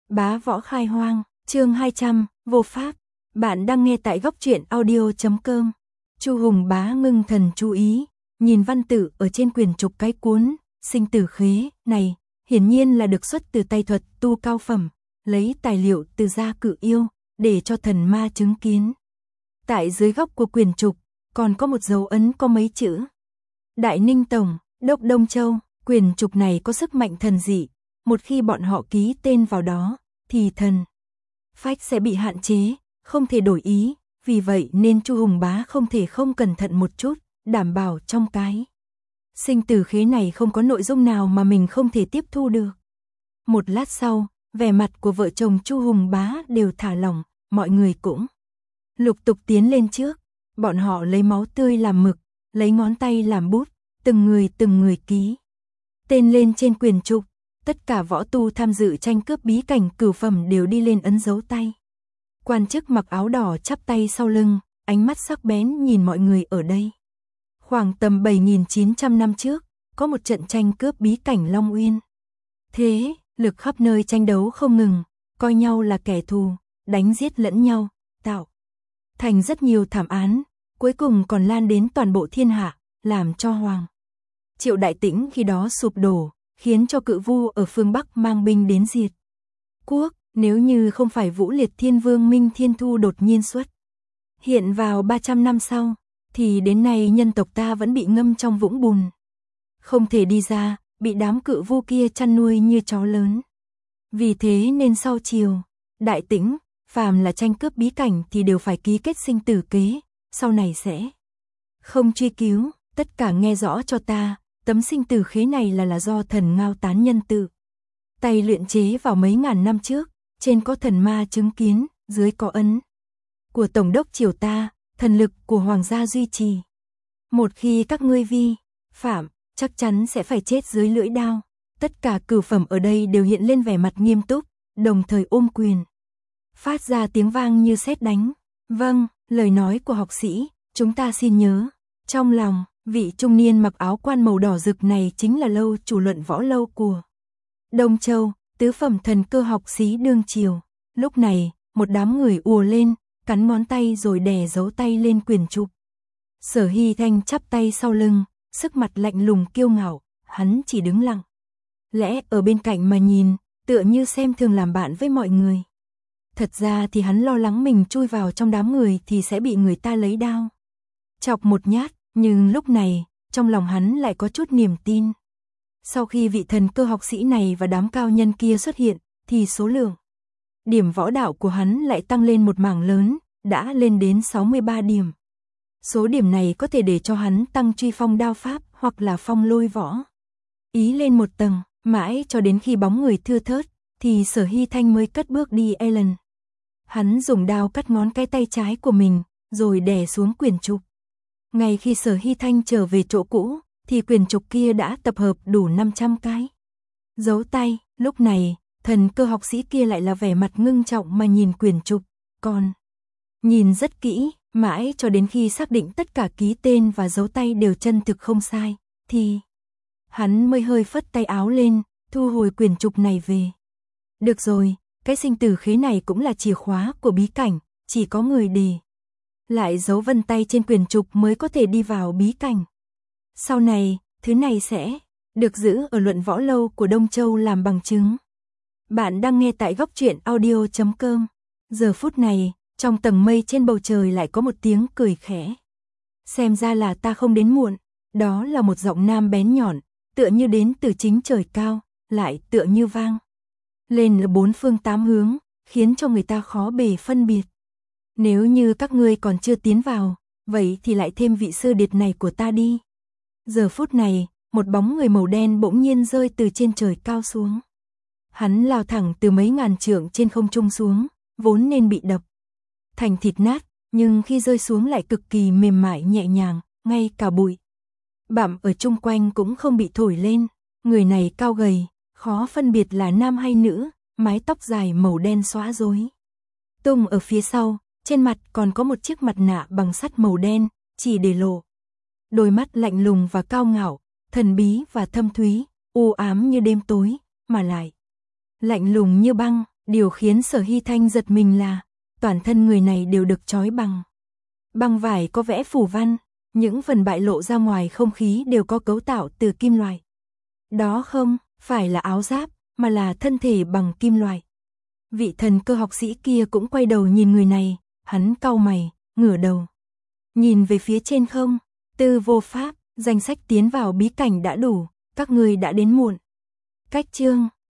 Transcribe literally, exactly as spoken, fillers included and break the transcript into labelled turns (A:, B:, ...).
A: Bá võ khai hoang, chương hai trăm, vô pháp. Bạn đang nghe tại góc truyện audio chấm com. Chu Hùng Bá ngưng thần chú ý, nhìn văn tự ở trên quyển trục cái cuốn Sinh tử khế này, hiển nhiên là được xuất từ tay thuật tu cao phẩm, lấy tài liệu từ gia cự yêu, để cho thần ma chứng kiến. Tại dưới góc của quyển trục, còn có một dấu ấn có mấy chữ. Đại Ninh Tổng, Đốc Đông Châu, quyển trục này có sức mạnh thần dị, một khi bọn họ ký tên vào đó, thì thần phách sẽ bị hạn chế, không thể đổi ý, vì vậy nên Chu Hùng Bá không thể không cẩn thận một chút, đảm bảo trong cái sinh tử khế này không có nội dung nào mà mình không thể tiếp thu được. Một lát sau, vẻ mặt của vợ chồng Chu Hùng Bá đều thả lỏng, mọi người cũng lục tục tiến lên trước, bọn họ lấy máu tươi làm mực, lấy ngón tay làm bút, từng người từng người ký tên lên trên quyển trục. Tất cả võ tu tham dự tranh cướp bí cảnh cửu phẩm đều đi lên ấn dấu tay. Quan chức mặc áo đỏ chắp tay sau lưng, ánh mắt sắc bén nhìn mọi người ở đây. Khoảng tầm bảy nghìn chín trăm năm trước, có một trận tranh cướp bí cảnh Long Uyên. Thế, lực khắp nơi tranh đấu không ngừng, coi nhau là kẻ thù, đánh giết lẫn nhau, tạo thành rất nhiều thảm án, cuối cùng còn lan đến toàn bộ thiên hạ, làm cho Hoàng Triệu Đại Tĩnh khi đó sụp đổ, khiến cho cự vu ở phương Bắc mang binh đến diệt quốc, nếu như không phải Vũ Liệt Thiên Vương Minh Thiên Thu đột nhiên xuất hiện vào ba trăm năm sau, thì đến nay nhân tộc ta vẫn bị ngâm trong vũng bùn, không thể đi ra, bị đám cự vu kia chăn nuôi như chó lớn. Vì thế nên sau chiều Đại Tĩnh, phàm là tranh cướp bí cảnh thì đều phải ký kết sinh tử kế, sau này sẽ không truy cứu, tất cả nghe rõ cho ta. Tấm sinh tử khế này là là do thần Ngao Tán Nhân tự tay luyện chế vào mấy ngàn năm trước, trên có thần ma chứng kiến, dưới có ấn của tổng đốc triều ta, thần lực của hoàng gia duy trì. Một khi các ngươi vi phạm, chắc chắn sẽ phải chết dưới lưỡi đao. Tất cả cửu phẩm ở đây đều hiện lên vẻ mặt nghiêm túc, đồng thời ôm quyền, phát ra tiếng vang như sét đánh. Vâng, lời nói của học sĩ, chúng ta xin nhớ trong lòng. Vị trung niên mặc áo quan màu đỏ rực này chính là lâu chủ luận võ lâu của Đông Châu, tứ phẩm thần cơ học sĩ đương triều. Lúc này, một đám người ùa lên, cắn ngón tay rồi đè dấu tay lên quyển trục. Sở Hy Thanh chắp tay sau lưng, sức mặt lạnh lùng kiêu ngạo, hắn chỉ đứng lặng lẽ ở bên cạnh mà nhìn, tựa như xem thường làm bạn với mọi người. Thật ra thì hắn lo lắng mình chui vào trong đám người thì sẽ bị người ta lấy đao chọc một nhát. Nhưng lúc này, trong lòng hắn lại có chút niềm tin. Sau khi vị thần cơ học sĩ này và đám cao nhân kia xuất hiện, thì số lượng điểm võ đạo của hắn lại tăng lên một mảng lớn, đã lên đến sáu mươi ba điểm. Số điểm này có thể để cho hắn tăng truy phong đao pháp hoặc là phong lôi võ ý lên một tầng, mãi cho đến khi bóng người thưa thớt, thì Sở Hy Thanh mới cất bước đi Ellen. Hắn dùng đao cắt ngón cái tay trái của mình, rồi đè xuống quyển trục. Ngay khi Sở Hy Thanh trở về chỗ cũ, thì quyển trục kia đã tập hợp đủ năm trăm cái dấu tay. Lúc này, thần cơ học sĩ kia lại là vẻ mặt ngưng trọng mà nhìn quyển trục, còn nhìn rất kỹ, mãi cho đến khi xác định tất cả ký tên và dấu tay đều chân thực không sai, thì hắn mới hơi phất tay áo lên, thu hồi quyển trục này về. Được rồi, cái sinh tử khế này cũng là chìa khóa của bí cảnh, chỉ có người đề lại dấu vân tay trên quyển trục mới có thể đi vào bí cảnh. Sau này, thứ này sẽ được giữ ở luận võ lâu của Đông Châu làm bằng chứng. Bạn đang nghe tại góc truyện audio chấm com. Giờ phút này, trong tầng mây trên bầu trời lại có một tiếng cười khẽ. Xem ra là ta không đến muộn. Đó là một giọng nam bén nhọn, tựa như đến từ chính trời cao, lại tựa như vang lên ở bốn phương tám hướng, khiến cho người ta khó bề phân biệt. Nếu như các ngươi còn chưa tiến vào, vậy thì lại thêm vị sư điệt này của ta đi. Giờ phút này, một bóng người màu đen bỗng nhiên rơi từ trên trời cao xuống. Hắn lao thẳng từ mấy ngàn trượng trên không trung xuống, vốn nên bị đập thành thịt nát, nhưng khi rơi xuống lại cực kỳ mềm mại nhẹ nhàng, ngay cả bụi bặm ở chung quanh cũng không bị thổi lên. Người này cao gầy, khó phân biệt là nam hay nữ, mái tóc dài màu đen xõa rối tung ở phía sau. Trên mặt còn có một chiếc mặt nạ bằng sắt màu đen, chỉ để lộ đôi mắt lạnh lùng và cao ngạo, thần bí và thâm thúy, u ám như đêm tối, mà lại lạnh lùng như băng, Điều khiến Sở Hy Thanh giật mình là, toàn thân người này đều được trói bằng băng vải có vẽ phù văn, những phần bại lộ ra ngoài không khí đều có cấu tạo từ kim loại. Đó không phải là áo giáp, mà là thân thể bằng kim loại. Vị thần cơ học sĩ kia cũng quay đầu nhìn người này, hắn cau mày, ngửa đầu. Nhìn về phía trên không, Tư Vô Pháp, danh sách tiến vào bí cảnh đã đủ, các người đã đến muộn. Cách chương